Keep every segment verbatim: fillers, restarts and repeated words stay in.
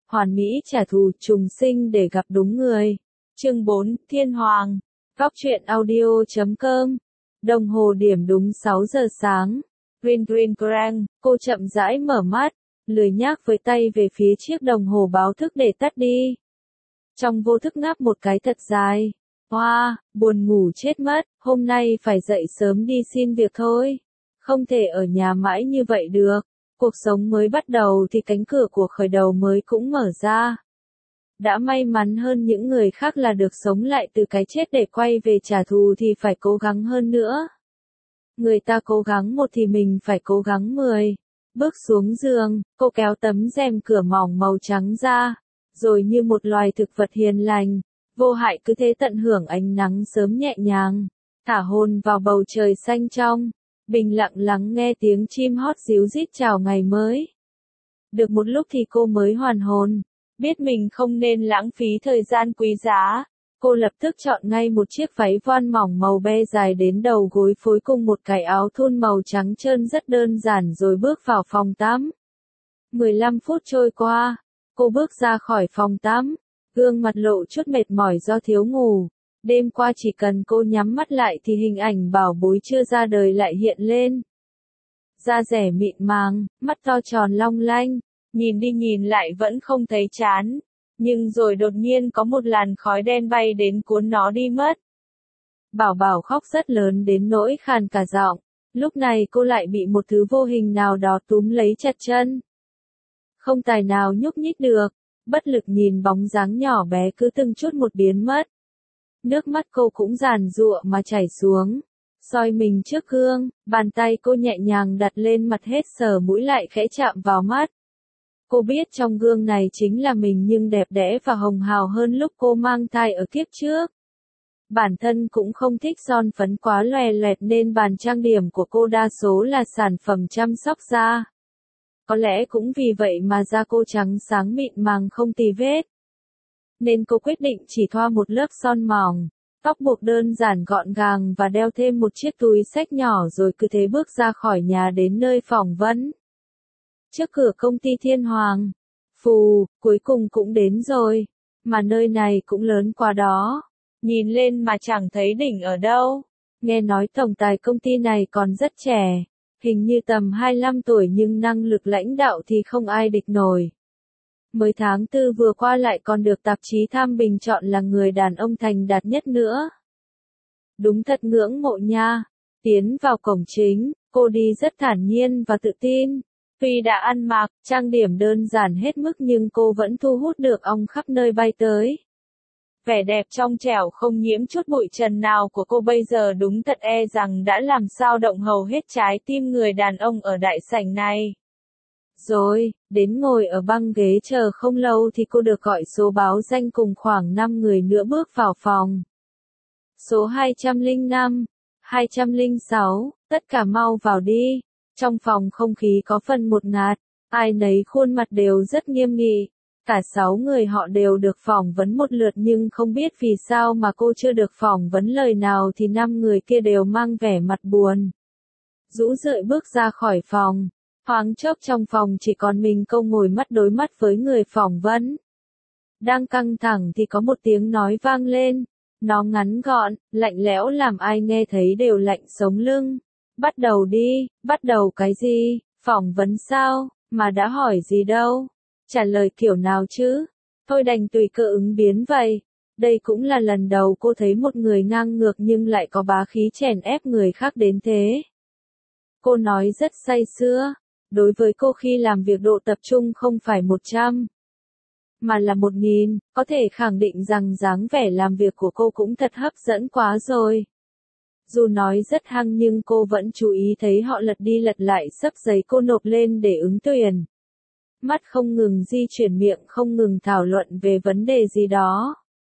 hoàn mỹ trả thù, trùng sinh để gặp đúng người. Chương bốn, Thiên Hoàng. Góc truyện audio chấm com. Đồng hồ điểm đúng sáu giờ sáng. Green green grang, cô chậm rãi mở mắt, lười nhác với tay về phía chiếc đồng hồ báo thức để tắt đi. Trong vô thức ngáp một cái thật dài. Hoa, wow, buồn ngủ chết mất, hôm nay phải dậy sớm đi xin việc thôi. Không thể ở nhà mãi như vậy được. Cuộc sống mới bắt đầu thì cánh cửa của khởi đầu mới cũng mở ra. Đã may mắn hơn những người khác là được sống lại từ cái chết để quay về trả thù thì phải cố gắng hơn nữa. Người ta cố gắng một thì mình phải cố gắng mười. Bước xuống giường, cô kéo tấm rèm cửa mỏng màu trắng ra, rồi như một loài thực vật hiền lành, vô hại cứ thế tận hưởng ánh nắng sớm nhẹ nhàng, thả hồn vào bầu trời xanh trong, bình lặng lắng nghe tiếng chim hót ríu rít chào ngày mới. Được một lúc thì cô mới hoàn hồn, biết mình không nên lãng phí thời gian quý giá. Cô lập tức chọn ngay một chiếc váy voan mỏng màu be dài đến đầu gối phối cùng một cái áo thun màu trắng trơn rất đơn giản rồi bước vào phòng tắm. mười lăm phút trôi qua, cô bước ra khỏi phòng tắm, gương mặt lộ chút mệt mỏi do thiếu ngủ. Đêm qua chỉ cần cô nhắm mắt lại thì hình ảnh bảo bối chưa ra đời lại hiện lên. Da dẻ mịn màng, mắt to tròn long lanh, nhìn đi nhìn lại vẫn không thấy chán. Nhưng rồi đột nhiên có một làn khói đen bay đến cuốn nó đi mất. Bảo Bảo khóc rất lớn đến nỗi khàn cả giọng. Lúc này cô lại bị một thứ vô hình nào đó túm lấy chặt chân. Không tài nào nhúc nhích được, bất lực nhìn bóng dáng nhỏ bé cứ từng chút một biến mất. Nước mắt cô cũng giàn giụa mà chảy xuống. Soi mình trước gương, bàn tay cô nhẹ nhàng đặt lên mặt hết sờ mũi lại khẽ chạm vào mắt. Cô biết trong gương này chính là mình nhưng đẹp đẽ và hồng hào hơn lúc cô mang thai ở kiếp trước. Bản thân cũng không thích son phấn quá loè loẹt nên bàn trang điểm của cô đa số là sản phẩm chăm sóc da. Có lẽ cũng vì vậy mà da cô trắng sáng mịn màng không tì vết. Nên cô quyết định chỉ thoa một lớp son mỏng, tóc buộc đơn giản gọn gàng và đeo thêm một chiếc túi xách nhỏ rồi cứ thế bước ra khỏi nhà đến nơi phỏng vấn. Trước cửa công ty Thiên Hoàng. Phù, cuối cùng cũng đến rồi. Mà nơi này cũng lớn quá đó. Nhìn lên mà chẳng thấy đỉnh ở đâu. Nghe nói tổng tài công ty này còn rất trẻ. Hình như tầm hai mươi lăm tuổi nhưng năng lực lãnh đạo thì không ai địch nổi. Mới tháng tư vừa qua lại còn được tạp chí Tham bình chọn là người đàn ông thành đạt nhất nữa. Đúng thật ngưỡng mộ nha. Tiến vào cổng chính, cô đi rất thản nhiên và tự tin. Tuy đã ăn mặc, trang điểm đơn giản hết mức nhưng cô vẫn thu hút được ong khắp nơi bay tới. Vẻ đẹp trong trẻo không nhiễm chút bụi trần nào của cô bây giờ đúng thật e rằng đã làm sao động hầu hết trái tim người đàn ông ở đại sảnh này. Rồi, đến ngồi ở băng ghế chờ không lâu thì cô được gọi số báo danh cùng khoảng năm người nữa bước vào phòng. Số hai trăm lẻ năm, hai trăm lẻ sáu, tất cả mau vào đi. Trong phòng không khí có phần một ngạt, ai nấy khuôn mặt đều rất nghiêm nghị. Cả sáu người họ đều được phỏng vấn một lượt nhưng không biết vì sao mà cô chưa được phỏng vấn lời nào thì năm người kia đều mang vẻ mặt buồn. Rũ rượi bước ra khỏi phòng, thoáng chốc trong phòng chỉ còn mình cô ngồi mắt đối mắt với người phỏng vấn. Đang căng thẳng thì có một tiếng nói vang lên, nó ngắn gọn, lạnh lẽo làm ai nghe thấy đều lạnh sống lưng. Bắt đầu đi, bắt đầu cái gì, phỏng vấn sao, mà đã hỏi gì đâu, trả lời kiểu nào chứ, thôi đành tùy cơ ứng biến vậy. Đây cũng là lần đầu cô thấy một người ngang ngược nhưng lại có bá khí chèn ép người khác đến thế. Cô nói rất say sưa, đối với cô khi làm việc độ tập trung không phải một trăm, mà là một nghìn, có thể khẳng định rằng dáng vẻ làm việc của cô cũng thật hấp dẫn quá rồi. Dù nói rất hăng nhưng cô vẫn chú ý thấy họ lật đi lật lại sấp giấy cô nộp lên để ứng tuyển. Mắt không ngừng di chuyển, miệng không ngừng thảo luận về vấn đề gì đó.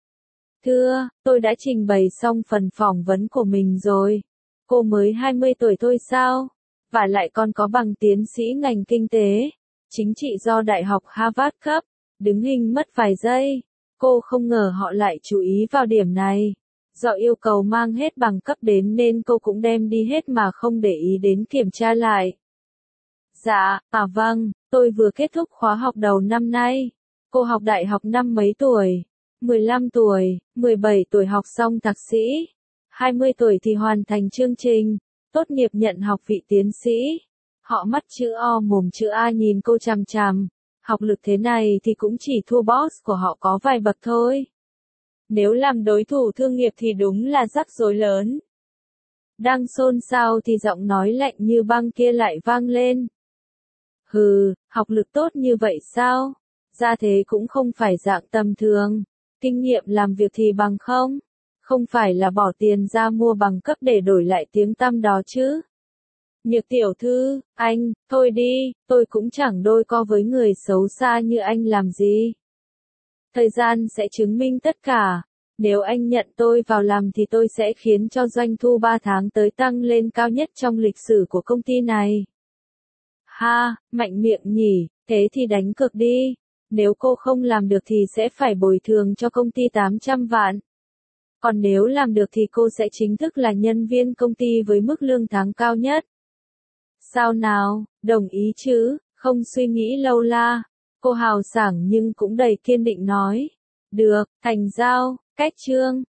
Thưa, tôi đã trình bày xong phần phỏng vấn của mình rồi. Cô mới hai mươi tuổi thôi sao? Và lại còn có bằng tiến sĩ ngành kinh tế, chính trị do Đại học Harvard cấp. Đứng hình mất vài giây. Cô không ngờ họ lại chú ý vào điểm này. Do yêu cầu mang hết bằng cấp đến nên cô cũng đem đi hết mà không để ý đến kiểm tra lại. Dạ, à vâng, tôi vừa kết thúc khóa học đầu năm nay. Cô học đại học năm mấy tuổi? mười lăm tuổi, mười bảy tuổi học xong thạc sĩ, hai mươi tuổi thì hoàn thành chương trình, tốt nghiệp nhận học vị tiến sĩ. Họ mắt chữ O mồm chữ A nhìn cô chằm chằm, học lực thế này thì cũng chỉ thua boss của họ có vài bậc thôi. Nếu làm đối thủ thương nghiệp thì đúng là rắc rối lớn. Đang xôn xao thì giọng nói lạnh như băng kia lại vang lên. Hừ, học lực tốt như vậy sao? Ra thế cũng không phải dạng tầm thường. Kinh nghiệm làm việc thì bằng không? Không phải là bỏ tiền ra mua bằng cấp để đổi lại tiếng tăm đó chứ? Nhược tiểu thư, anh, thôi đi, tôi cũng chẳng đôi co với người xấu xa như anh làm gì. Thời gian sẽ chứng minh tất cả. Nếu anh nhận tôi vào làm thì tôi sẽ khiến cho doanh thu ba tháng tới tăng lên cao nhất trong lịch sử của công ty này. Ha, mạnh miệng nhỉ, thế thì đánh cược đi. Nếu cô không làm được thì sẽ phải bồi thường cho công ty tám trăm vạn. Còn nếu làm được thì cô sẽ chính thức là nhân viên công ty với mức lương tháng cao nhất. Sao nào, đồng ý chứ, không suy nghĩ lâu la. Cô hào sảng nhưng cũng đầy kiên định nói. Được, thành giao, cách chương.